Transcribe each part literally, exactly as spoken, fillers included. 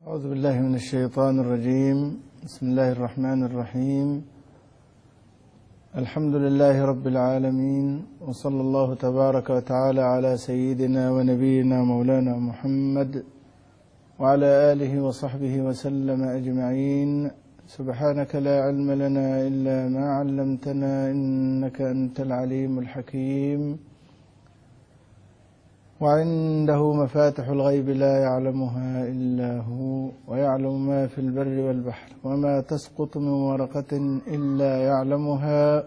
أعوذ بالله من الشيطان الرجيم. بسم الله الرحمن الرحيم. الحمد لله رب العالمين، وصلى الله تبارك وتعالى على سيدنا ونبينا مولانا محمد وعلى آله وصحبه وسلم أجمعين. سبحانك لا علم لنا إلا ما علمتنا، إنك أنت العليم الحكيم. وعنده مفاتح الغيب لا يعلمها إلا هو، ويعلم ما في البر والبحر، وما تسقط من ورقة إلا يعلمها،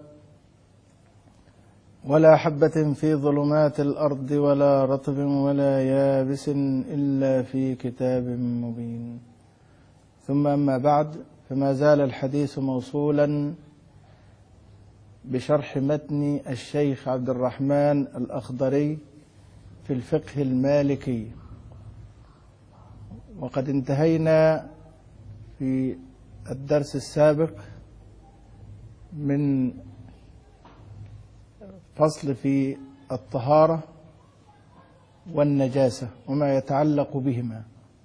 ولا حبة في ظلمات الأرض ولا رطب ولا يابس إلا في كتاب مبين. ثم أما بعد، فما زال الحديث موصولا بشرح متن الشيخ عبد الرحمن الأخضري في الفقه المالكي، وقد انتهينا في الدرس السابق من فصل في الطهارة والنجاسة وما يتعلق بهما،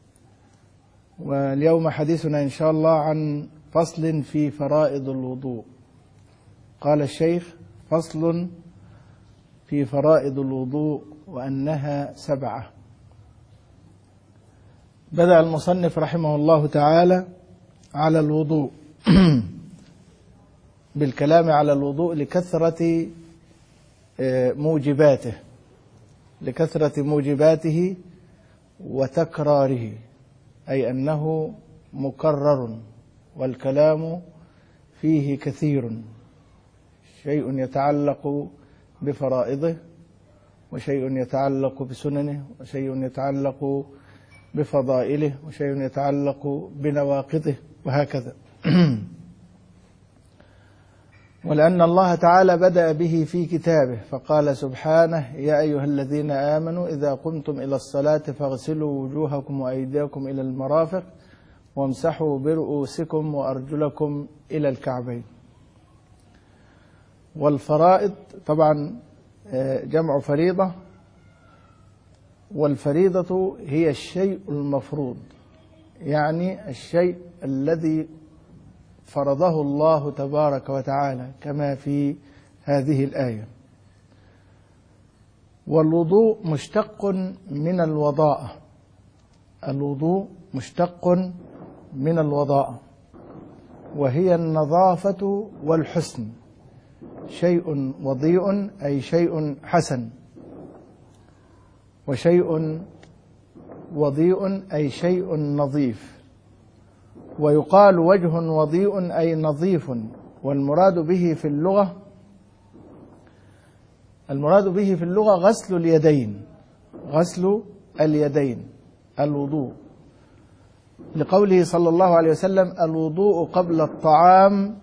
واليوم حديثنا إن شاء الله عن فصل في فرائض الوضوء. قال الشيخ: فصل في فرائض الوضوء وأنها سبعة. بدأ المصنف رحمه الله تعالى على الوضوء بالكلام على الوضوء لكثرة موجباته لكثرة موجباته وتكراره، أي أنه مكرر والكلام فيه كثير، شيء يتعلق بفرائضه، وشيء يتعلق بسننه، وشيء يتعلق بفضائله، وشيء يتعلق بنواقضه، وهكذا. ولأن الله تعالى بدأ به في كتابه فقال سبحانه: يا أيها الذين آمنوا إذا قمتم إلى الصلاة فاغسلوا وجوهكم وأيديكم إلى المرافق وامسحوا برؤوسكم وأرجلكم إلى الكعبين. والفرائض طبعا جمع فريضة، والفريضة هي الشيء المفروض، يعني الشيء الذي فرضه الله تبارك وتعالى كما في هذه الآية. والوضوء مشتق من الوضاءة الوضوء مشتق من الوضاءة وهي النظافة والحسن. شيء وضيء أي شيء حسن، وشيء وضيء أي شيء نظيف. ويقال وجه وضيء أي نظيف. والمراد به في اللغة المراد به في اللغة غسل اليدين غسل اليدين الوضوء، لقوله صلى الله عليه وسلم: الوضوء قبل الطعام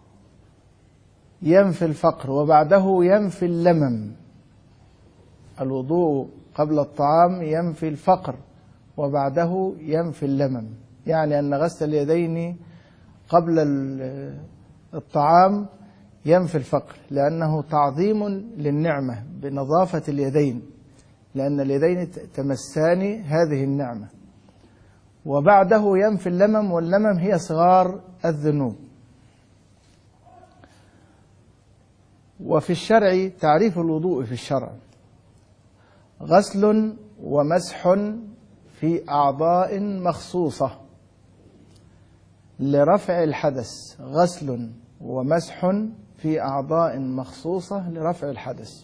ينفي الفقر وبعده ينفي اللمم. الوضوء قبل الطعام ينفي الفقر وبعده ينفي اللمم، يعني أن غسل اليدين قبل الطعام ينفي الفقر، لأنه تعظيم للنعمة بنظافة اليدين، لأن اليدين تمسان هذه النعمة. وبعده ينفي اللمم، واللمم هي صغار الذنوب. وفي الشرع تعريف الوضوء في الشرع: غسل ومسح في أعضاء مخصوصة لرفع الحدث. غسل ومسح في أعضاء مخصوصة لرفع الحدث.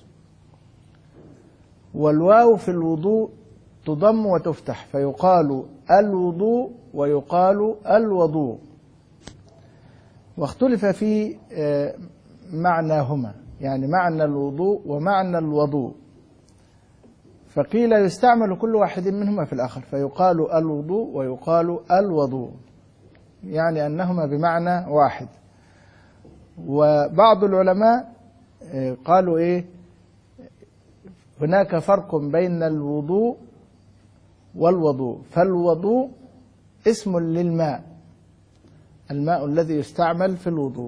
والواو في الوضوء تضم وتفتح، فيقال الوضوء ويقال الوضوء. واختلف في معناهما، يعني معنى الوضوء ومعنى الوضوء، فقيل يستعمل كل واحد منهما في الآخر، فيقال الوضوء ويقال الوضوء، يعني أنهما بمعنى واحد. وبعض العلماء قالوا إيه هناك فرق بين الوضوء والوضوء، فالوضوء اسم للماء، الماء الذي يستعمل في الوضوء،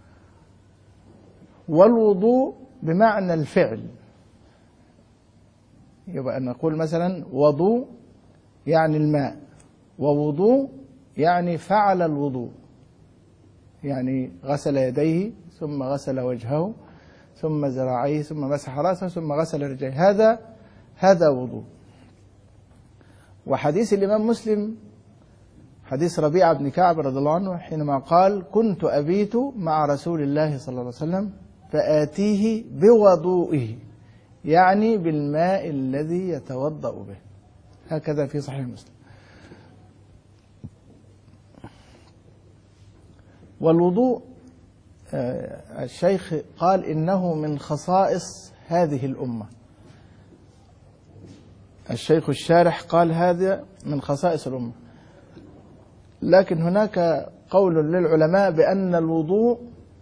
والوضوء بمعنى الفعل. يبقى نقول مثلا وضوء يعني الماء، ووضوء يعني فعل الوضوء، يعني غسل يديه ثم غسل وجهه ثم ذراعيه ثم مسح رأسه ثم غسل رجليه، هذا هذا وضوء. وحديث الإمام مسلم حديث ربيعة بن كعب رضي الله عنه حينما قال: كنت أبيت مع رسول الله صلى الله عليه وسلم فآتيه بوضوئه، يعني بالماء الذي يتوضأ به، هكذا في صحيح مسلم. والوضوء الشيخ قال إنه من خصائص هذه الأمة، الشيخ الشارح قال هذا من خصائص الأمة، لكن هناك قول للعلماء بأن الوضوء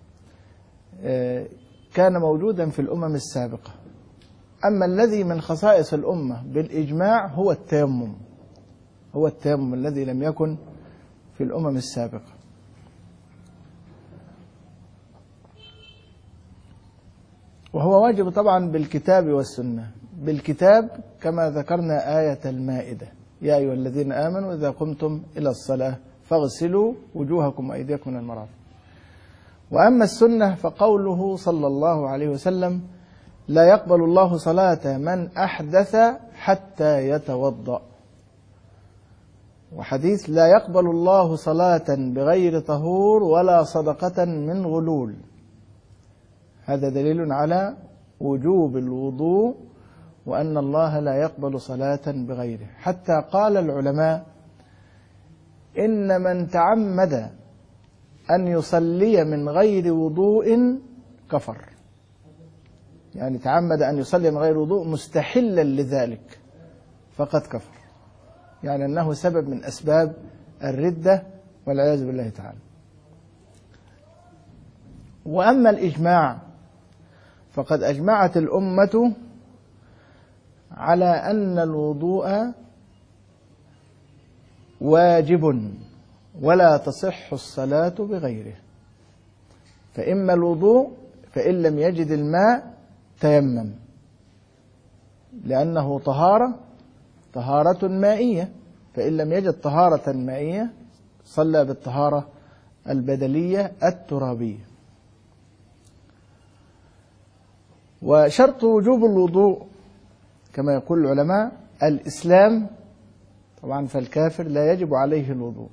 كان موجودا في الأمم السابقة، أما الذي من خصائص الأمة بالإجماع هو التيمم، هو التيمم الذي لم يكن في الأمم السابقة. وهو واجب طبعا بالكتاب والسنة. بالكتاب كما ذكرنا آية المائدة: يا أيها الذين آمنوا إذا قمتم إلى الصلاة فاغسلوا وجوهكم وأيديكم من المرافق. وأما السنة فقوله صلى الله عليه وسلم: لا يقبل الله صلاة من أحدث حتى يتوضأ. وحديث: لا يقبل الله صلاة بغير طهور ولا صدقة من غلول. هذا دليل على وجوب الوضوء وأن الله لا يقبل صلاة بغيره، حتى قال العلماء: إن من تعمد أن يصلي من غير وضوء كفر، يعني تعمد أن يصلي من غير وضوء مستحلا لذلك فقد كفر، يعني أنه سبب من أسباب الردة والعياذ بالله تعالى. وأما الإجماع فقد أجمعت الأمة على أن الوضوء واجب ولا تصح الصلاة بغيره، فإما الوضوء فإن لم يجد الماء تيمم، لأنه طهارة طهارة مائية، فإن لم يجد طهارة مائية صلى بالطهارة البدلية الترابية. وشرط وجوب الوضوء كما يقول العلماء الإسلام، طبعا فالكافر لا يجب عليه الوضوء،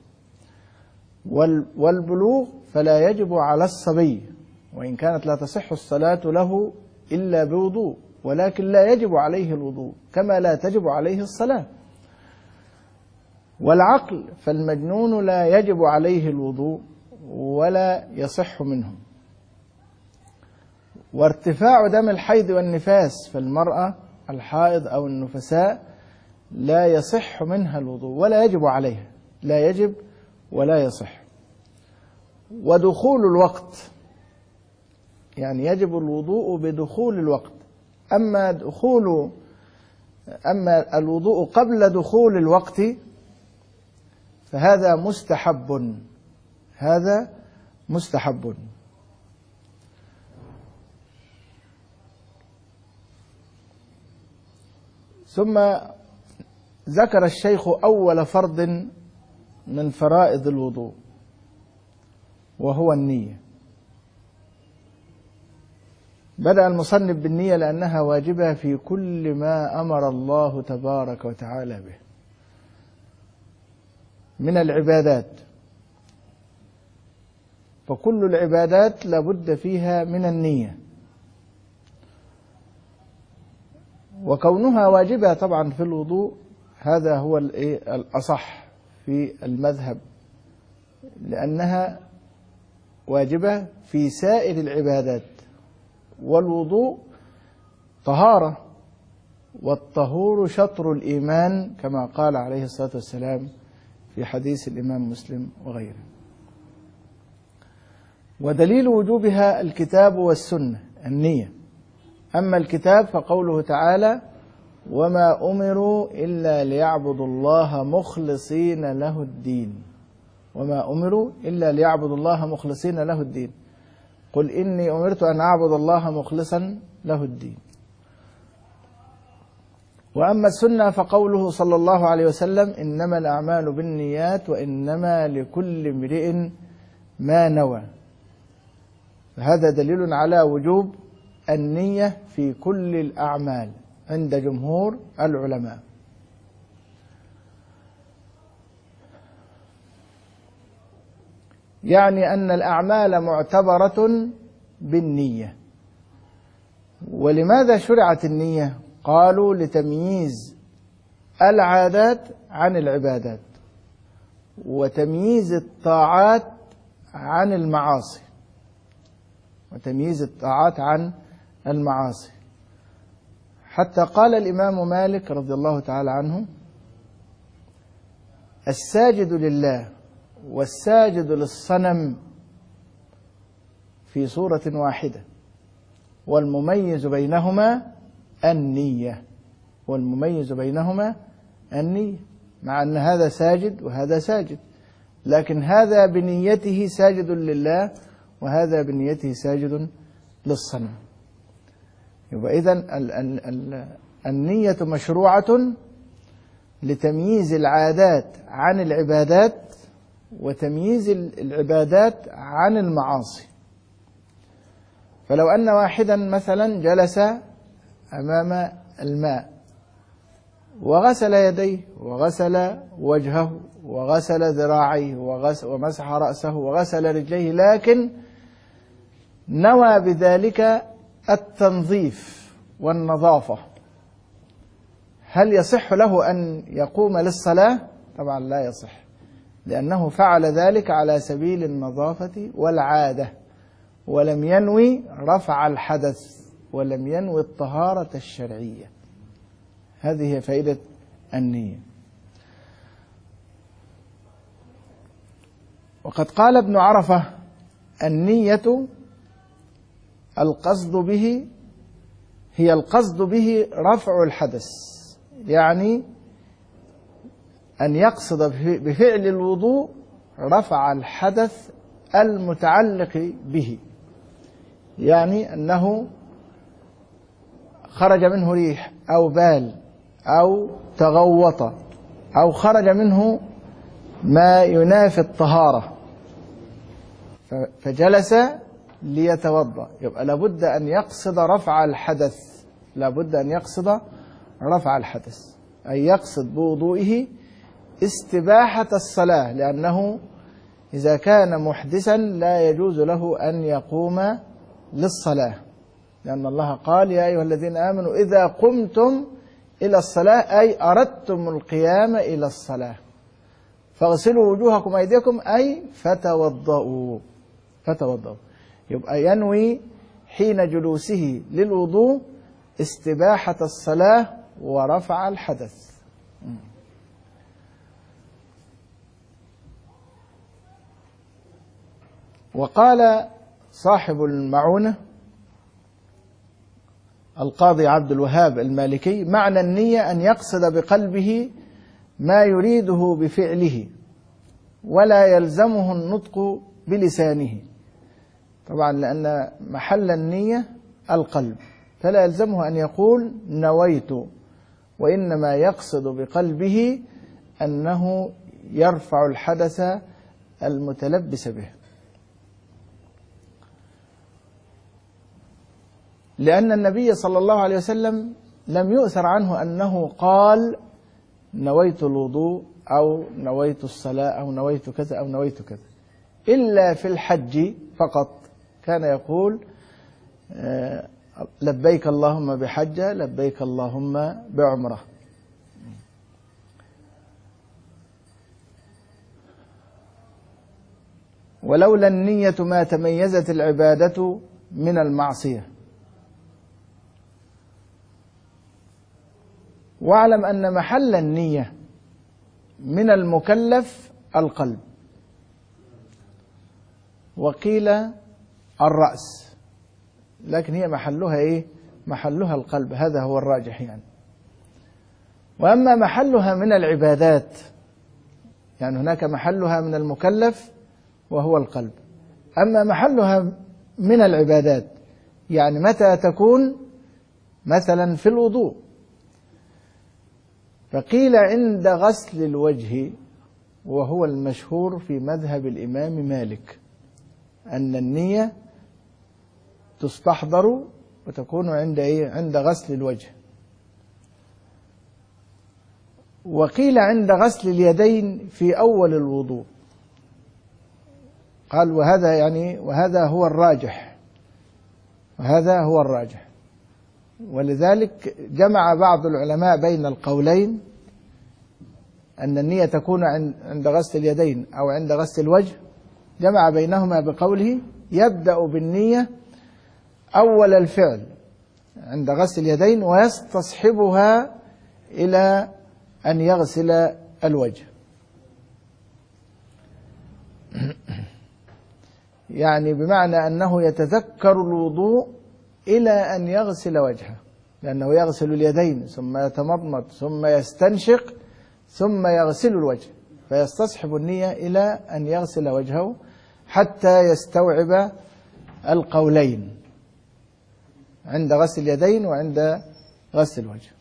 والبلوغ فلا يجب على الصبي، وإن كانت لا تصح الصلاة له إلا بوضوء، ولكن لا يجب عليه الوضوء كما لا تجب عليه الصلاة. والعقل فالمجنون لا يجب عليه الوضوء ولا يصح منه. وارتفاع دم الحيض والنفاس، فالمرأة الحائض أو النفساء لا يصح منها الوضوء ولا يجب عليها، لا يجب ولا يصح. ودخول الوقت، يعني يجب الوضوء بدخول الوقت، أما دخول أما الوضوء قبل دخول الوقت فهذا مستحب، هذا مستحب. ثم ذكر الشيخ أول فرض من فرائض الوضوء وهو النية. بدأ المصنف بالنية لأنها واجبة في كل ما أمر الله تبارك وتعالى به من العبادات، فكل العبادات لابد فيها من النية، وكونها واجبة طبعا في الوضوء هذا هو الأصح في المذهب، لأنها واجبة في سائر العبادات. والوضوء طهارة، والطهور شطر الإيمان كما قال عليه الصلاة والسلام في حديث الإمام مسلم وغيره. ودليل وجوبها الكتاب والسنة النية. أما الكتاب فقوله تعالى: وما أمروا إلا ليعبدوا الله مخلصين له الدين، وما أمروا إلا ليعبدوا الله مخلصين له الدين، قل إني أمرت أن أعبد الله مخلصا له الدين. وأما السنة فقوله صلى الله عليه وسلم: إنما الأعمال بالنيات وإنما لكل امرئ ما نوى. هذا دليل على وجوب النية في كل الأعمال عند جمهور العلماء. يعني أن الأعمال معتبرة بالنية. ولماذا شرعت النية؟ قالوا: لتمييز العادات عن العبادات، وتمييز الطاعات عن المعاصي وتمييز الطاعات عن المعاصي حتى قال الإمام مالك رضي الله تعالى عنه: الساجد لله والساجد للصنم في صورة واحدة، والمميز بينهما النية والمميز بينهما النية مع أن هذا ساجد وهذا ساجد، لكن هذا بنيته ساجد لله وهذا بنيته ساجد للصنم. يبقى إذن النية مشروعة لتمييز العادات عن العبادات وتمييز العبادات عن المعاصي. فلو أن واحدا مثلا جلس أمام الماء وغسل يديه وغسل وجهه وغسل ذراعيه ومسح رأسه وغسل رجليه، لكن نوى بذلك التنظيف والنظافة، هل يصح له أن يقوم للصلاة؟ طبعا لا يصح، لأنه فعل ذلك على سبيل النظافة والعادة، ولم ينوي رفع الحدث ولم ينوي الطهارة الشرعية. هذه هي فائدة النية. وقد قال ابن عرفة: النية القصد به هي القصد به رفع الحدث، يعني أن يقصد بفعل الوضوء رفع الحدث المتعلق به، يعني أنه خرج منه ريح أو بال أو تغوط أو خرج منه ما ينافي الطهارة فجلس ليتوضأ، يبقى لابد أن يقصد رفع الحدث لابد أن يقصد رفع الحدث أي يقصد بوضوئه استباحة الصلاة، لأنه إذا كان محدثا لا يجوز له أن يقوم للصلاة، لأن الله قال: يا أيها الذين آمنوا إذا قمتم إلى الصلاة أي أردتم القيام إلى الصلاة فاغسلوا وجوهكم أيديكم أي فتوضؤوا فتوضؤوا يبقى ينوي حين جلوسه للوضوء استباحة الصلاة ورفع الحدث. وقال صاحب المعونة القاضي عبد الوهاب المالكي: معنى النية أن يقصد بقلبه ما يريده بفعله ولا يلزمه النطق بلسانه. طبعا لأن محل النية القلب، فلا يلزمه أن يقول نويت، وإنما يقصد بقلبه أنه يرفع الحدث المتلبس به، لأن النبي صلى الله عليه وسلم لم يؤثر عنه أنه قال نويت الوضوء أو نويت الصلاة أو نويت كذا أو نويت كذا، إلا في الحج فقط كان يقول لبيك اللهم بحجة لبيك اللهم بعمرة. ولولا النية ما تميزت العبادة من المعصية. واعلم أن محل النية من المكلف القلب، وقيل الرأس، لكن هي محلها إيه؟ محلها القلب، هذا هو الراجح يعني. وأما محلها من العبادات يعني هناك محلها من المكلف وهو القلب، أما محلها من العبادات يعني متى تكون؟ مثلا في الوضوء، فقيل عند غسل الوجه، وهو المشهور في مذهب الإمام مالك، أن النية تستحضر وتكون عند إيه؟ عند غسل الوجه. وقيل عند غسل اليدين في أول الوضوء. قال وهذا يعني وهذا هو الراجح، وهذا هو الراجح. ولذلك جمع بعض العلماء بين القولين، أن النية تكون عند غسل اليدين أو عند غسل الوجه، جمع بينهما بقوله يبدأ بالنية أول الفعل عند غسل اليدين ويستصحبها إلى أن يغسل الوجه. يعني بمعنى أنه يتذكر الوضوء إلى أن يغسل وجهه، لأنه يغسل اليدين ثم يتمضمض ثم يستنشق ثم يغسل الوجه، فيستصحب النية إلى أن يغسل وجهه حتى يستوعب القولين عند غسل اليدين وعند غسل الوجه.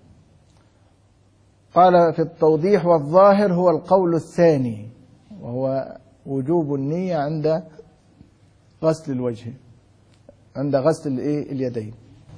قال في التوضيح والظاهر هو القول الثاني، وهو وجوب النية عند غسل الوجه، عند غسل اليدين،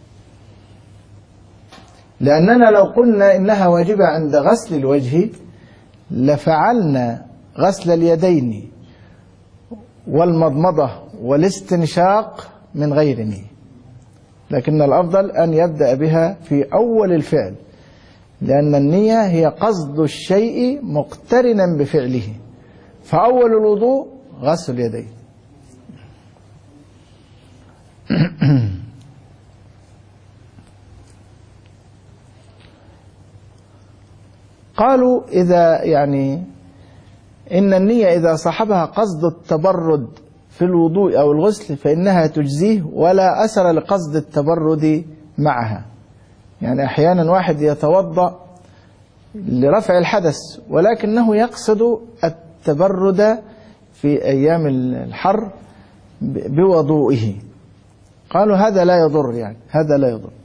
لأننا لو قلنا إنها واجبة عند غسل الوجه لفعلنا غسل اليدين والمضمضة والاستنشاق من غير نية، لكن الأفضل أن يبدأ بها في أول الفعل، لأن النية هي قصد الشيء مقترنا بفعله، فأول الوضوء غسل اليدين. قالوا إذا يعني إن النية إذا صاحبها قصد التبرد في الوضوء أو الغسل فإنها تجزيه ولا أثر لقصد التبرد معها. يعني أحيانا واحد يتوضأ لرفع الحدث ولكنه يقصد التبرد في أيام الحر بوضوئه، قالوا هذا لا يضر، يعني هذا لا يضر.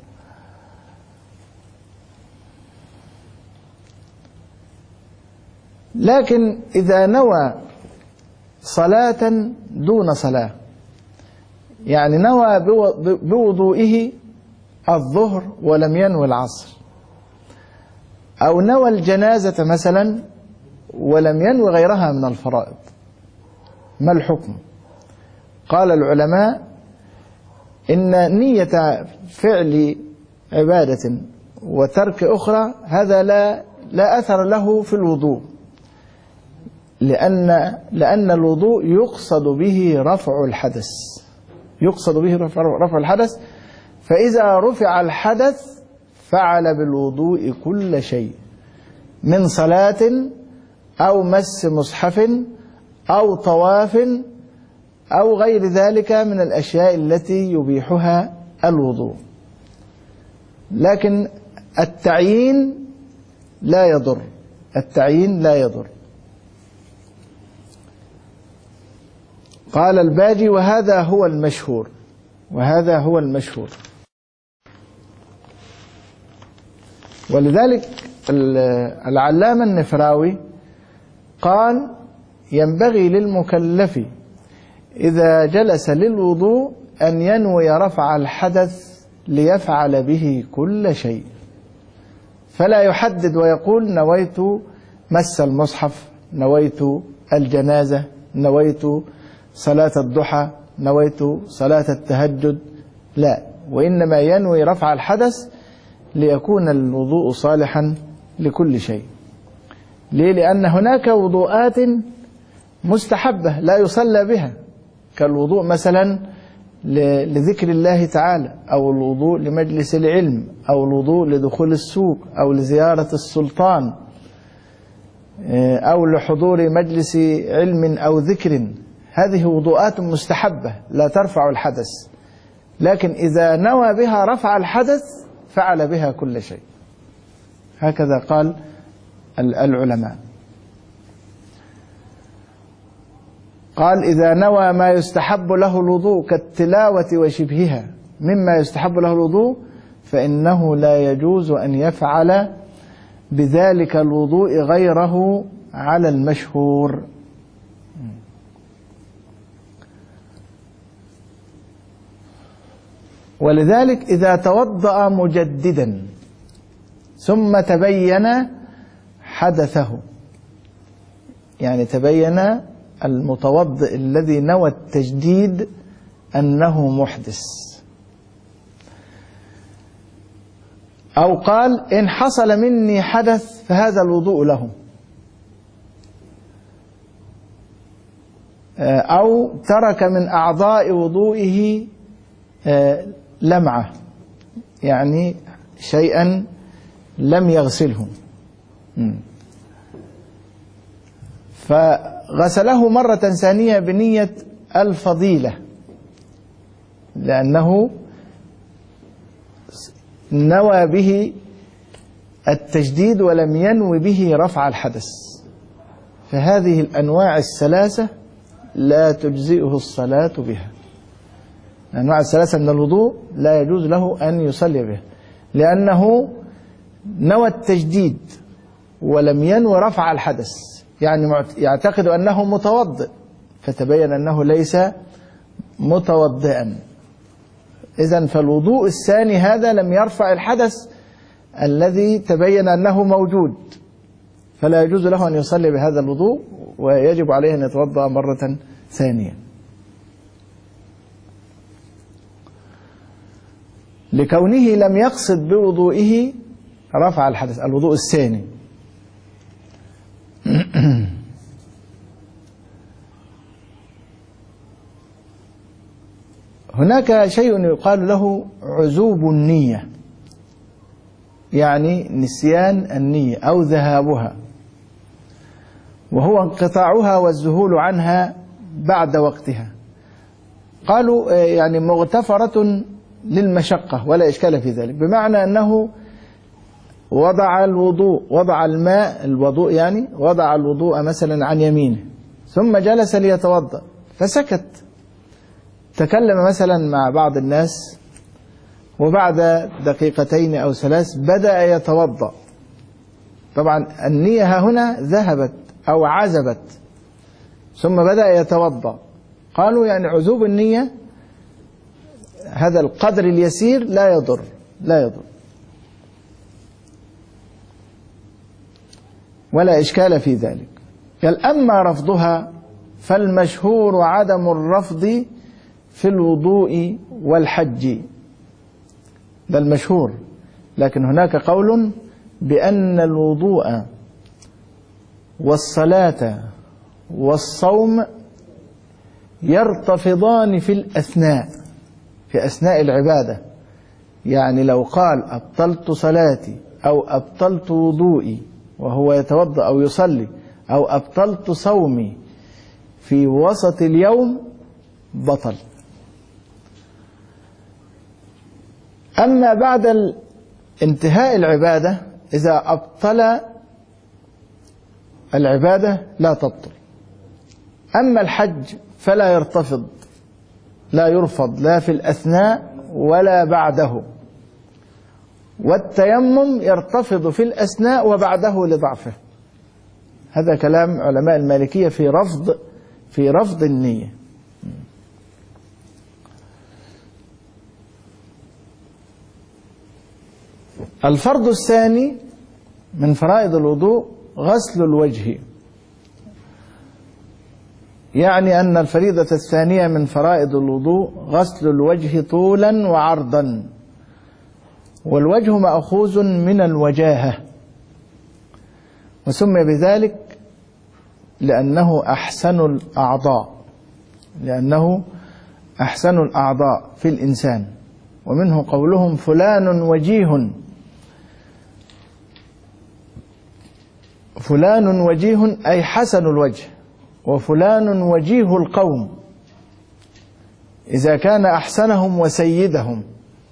لكن إذا نوى صلاة دون صلاة، يعني نوى بوضوئه الظهر ولم ينوي العصر، أو نوى الجنازة مثلا ولم ينوي غيرها من الفرائض، ما الحكم؟ قال العلماء إن نية فعل عبادة وترك أخرى هذا لا لا أثر له في الوضوء، لأن لأن الوضوء يقصد به رفع الحدث، يقصد به رفع رفع الحدث، فإذا رفع الحدث فعل بالوضوء كل شيء من صلاة أو مس مصحف أو طواف أو غير ذلك من الأشياء التي يبيحها الوضوء. لكن التعيين لا يضر، التعيين لا يضر. قال الباجي وهذا هو المشهور، وهذا هو المشهور. ولذلك العلامة النفراوي قال ينبغي للمكلف إذا جلس للوضوء أن ينوي رفع الحدث ليفعل به كل شيء، فلا يحدد ويقول نويت مس المصحف، نويت الجنازة، نويت صلاة الضحى، نويت صلاة التهجد، لا، وإنما ينوي رفع الحدث ليكون الوضوء صالحا لكل شيء. ليه؟ لأن هناك وضوءات مستحبة لا يصلى بها، كالوضوء مثلا لذكر الله تعالى، أو الوضوء لمجلس العلم، أو الوضوء لدخول السوق، أو لزيارة السلطان، أو لحضور مجلس علم أو ذكر. هذه وضوءات مستحبة لا ترفع الحدث، لكن إذا نوى بها رفع الحدث فعل بها كل شيء. هكذا قال العلماء. قال إذا نوى ما يستحب له الوضوء كالتلاوة وشبهها مما يستحب له الوضوء فإنه لا يجوز أن يفعل بذلك الوضوء غيره على المشهور. ولذلك إذا توضأ مجددا ثم تبين حدثه، يعني تبين المتوضئ الذي نوى التجديد أنه محدث، أو قال إن حصل مني حدث فهذا الوضوء له، أو ترك من أعضاء وضوئه لمعة، يعني شيئا لم يغسله، فغسله مرة ثانية بنية الفضيلة لأنه نوى به التجديد ولم ينوي به رفع الحدث، فهذه الأنواع الثلاثة لا تجزئه الصلاة بها. الأنواع الثلاثة من الوضوء لا يجوز له أن يصلي بها، لأنه نوى التجديد ولم ينوي رفع الحدث، يعني يعتقد أنه متوضئ فتبين أنه ليس متوضئا. إذن فالوضوء الثاني هذا لم يرفع الحدث الذي تبين أنه موجود، فلا يجوز له أن يصلي بهذا الوضوء، ويجب عليه أن يتوضأ مرة ثانية لكونه لم يقصد بوضوئه رفع الحدث، الوضوء الثاني. هناك شيء يقال له عزوب النية، يعني نسيان النية أو ذهابها، وهو انقطاعها والذهول عنها بعد وقتها. قالوا يعني مغتفرة للمشقة ولا إشكال في ذلك، بمعنى أنه وضع الوضوء وضع الماء الوضوء يعني وضع الوضوء مثلا عن يمينه ثم جلس ليتوضأ فسكت، تكلم مثلا مع بعض الناس، وبعد دقيقتين أو ثلاث بدأ يتوضأ. طبعا النية هنا ذهبت أو عزبت، ثم بدأ يتوضأ. قالوا يعني عزوب النية هذا القدر اليسير لا يضر لا يضر ولا إشكال في ذلك. قال أما رفضها فالمشهور عدم الرفض في الوضوء والحج، ده المشهور، لكن هناك قول بأن الوضوء والصلاة والصوم يرتفضان في الأثناء، في أثناء العبادة. يعني لو قال أبطلت صلاتي أو أبطلت وضوئي وهو يتوضأ أو يصلي، أو أبطلت صومي في وسط اليوم بطل. أما بعد انتهاء العبادة إذا أبطل العبادة لا تبطل. أما الحج فلا يرتفض لا يرفض لا في الأثناء ولا بعده، والتيمم يرتفض في الأثناء وبعده لضعفه. هذا كلام علماء المالكية في رفض في رفض النية. الفرض الثاني من فرائض الوضوء غسل الوجه، يعني أن الفريضة الثانية من فرائض الوضوء غسل الوجه طولا وعرضا، والوجه مأخوذ من الوجاهة، وسمي بذلك لأنه أحسن الأعضاء لأنه أحسن الأعضاء في الإنسان. ومنه قولهم فلان وجيه، فلان وجيه أي حسن الوجه، وفلان وجيه القوم إذا كان أحسنهم وسيدهم.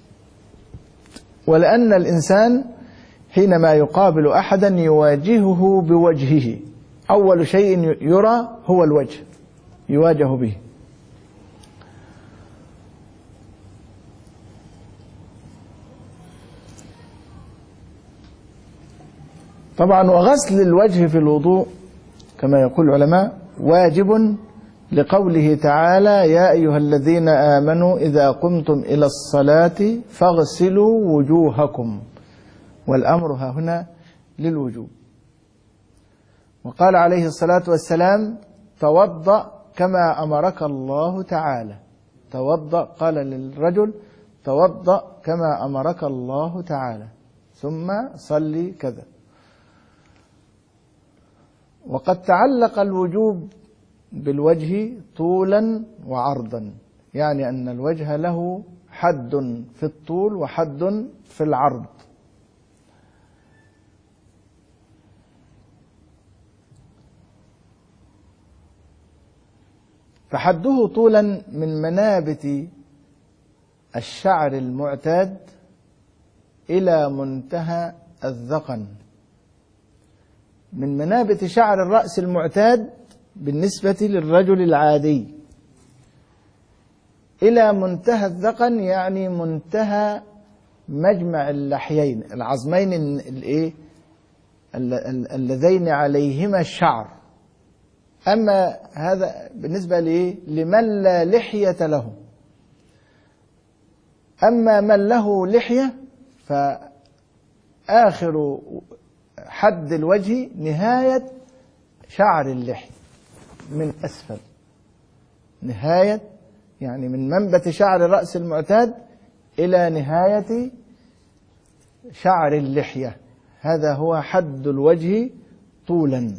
ولأن الإنسان حينما يقابل أحدا يواجهه بوجهه، أول شيء يرى هو الوجه يواجه به. طبعا وغسل الوجه في الوضوء كما يقول العلماء واجب لقوله تعالى يا أيها الذين آمنوا إذا قمتم إلى الصلاة فاغسلوا وجوهكم، والأمر ها هنا للوجوب. وقال عليه الصلاة والسلام توضأ كما أمرك الله تعالى. توضأ، قال للرجل توضأ كما أمرك الله تعالى ثم صلي كذا. وقد تعلق الوجوب بالوجه طولا وعرضا، يعني أن الوجه له حد في الطول وحد في العرض. فحده طولا من منابت الشعر المعتاد إلى منتهى الذقن، من منابت شعر الرأس المعتاد بالنسبة للرجل العادي إلى منتهى الذقن، يعني منتهى مجمع اللحيين العظمين الايه اللذين عليهما الشعر. أما هذا بالنسبة لمن لا لحية له. أما من له لحية فآخر حد الوجه نهاية شعر اللحية من أسفل، نهاية يعني من منبت شعر الرأس المعتاد إلى نهاية شعر اللحية، هذا هو حد الوجه طولا.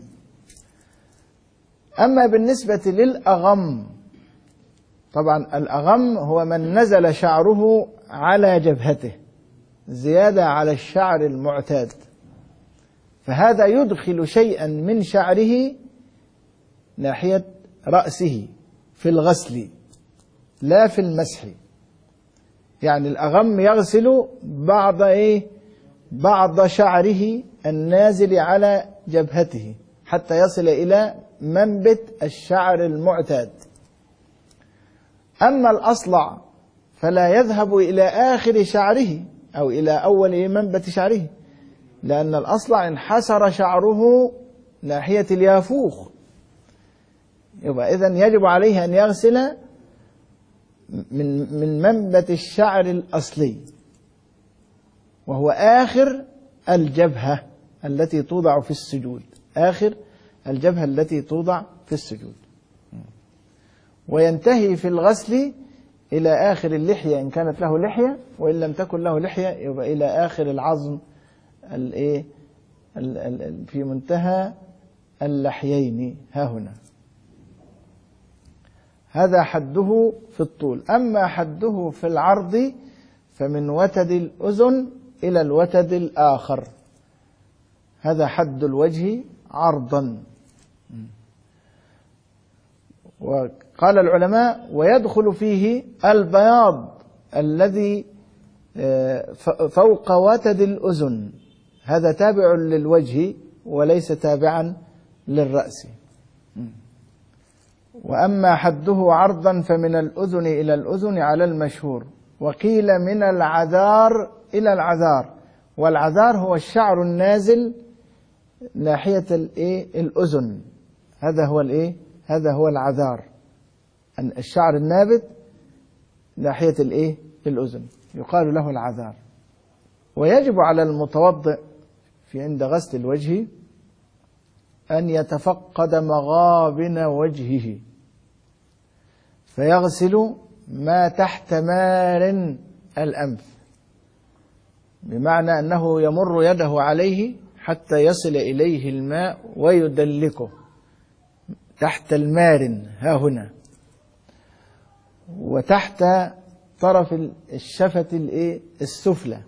أما بالنسبة للأغم، طبعا الأغم هو من نزل شعره على جبهته زيادة على الشعر المعتاد، فهذا يدخل شيئا من شعره ناحية رأسه في الغسل لا في المسح. يعني الأغم يغسل بعض إيه بعض شعره النازل على جبهته حتى يصل إلى منبت الشعر المعتاد. أما الأصلع فلا يذهب إلى آخر شعره أو إلى أول منبت شعره، لأن الأصلع انحسر شعره ناحية اليافوخ، يبقى إذن يجب عليه أن يغسل من من منبت الشعر الأصلي وهو آخر الجبهة التي توضع في السجود، آخر الجبهة التي توضع في السجود، وينتهي في الغسل إلى آخر اللحية إن كانت له لحية، وإن لم تكن له لحية يبقى إلى آخر العظم الإيه في منتهى اللحيين ها هنا. هذا حده في الطول. أما حده في العرض فمن وتد الأذن إلى الوتد الآخر، هذا حد الوجه عرضا. وقال العلماء ويدخل فيه البياض الذي فوق وتد الأذن، هذا تابع للوجه وليس تابعا للرأس. وأما حده عرضا فمن الأذن إلى الأذن على المشهور، وقيل من العذار إلى العذار، والعذار هو الشعر النازل ناحية الإيه الأذن، هذا هو الإيه هذا هو العذار، الشعر النابت ناحية الإيه الأذن يقال له العذار. ويجب على المتوضئ في عند غسل الوجه أن يتفقد مغابن وجهه، فيغسل ما تحت مار الأنف، بمعنى أنه يمر يده عليه حتى يصل إليه الماء ويدلكه تحت المارن ها هنا، وتحت طرف الشفة الإيه السفلى،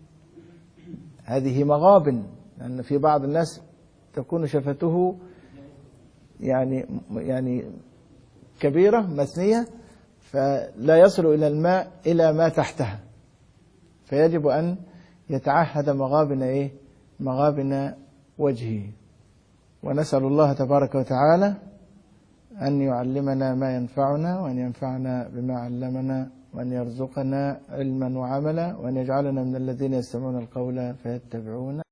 هذه مغابن، لأن في بعض الناس تكون شفته يعني يعني كبيرة مثنية فلا يصل إلى الماء إلى ما تحتها، فيجب أن يتعهد مغابن إيه مغابن وجهه. ونسأل الله تبارك وتعالى أن يعلمنا ما ينفعنا، وأن ينفعنا بما علمنا، وأن يرزقنا علما وعملا، وأن يجعلنا من الذين يستمعون القول فيتبعون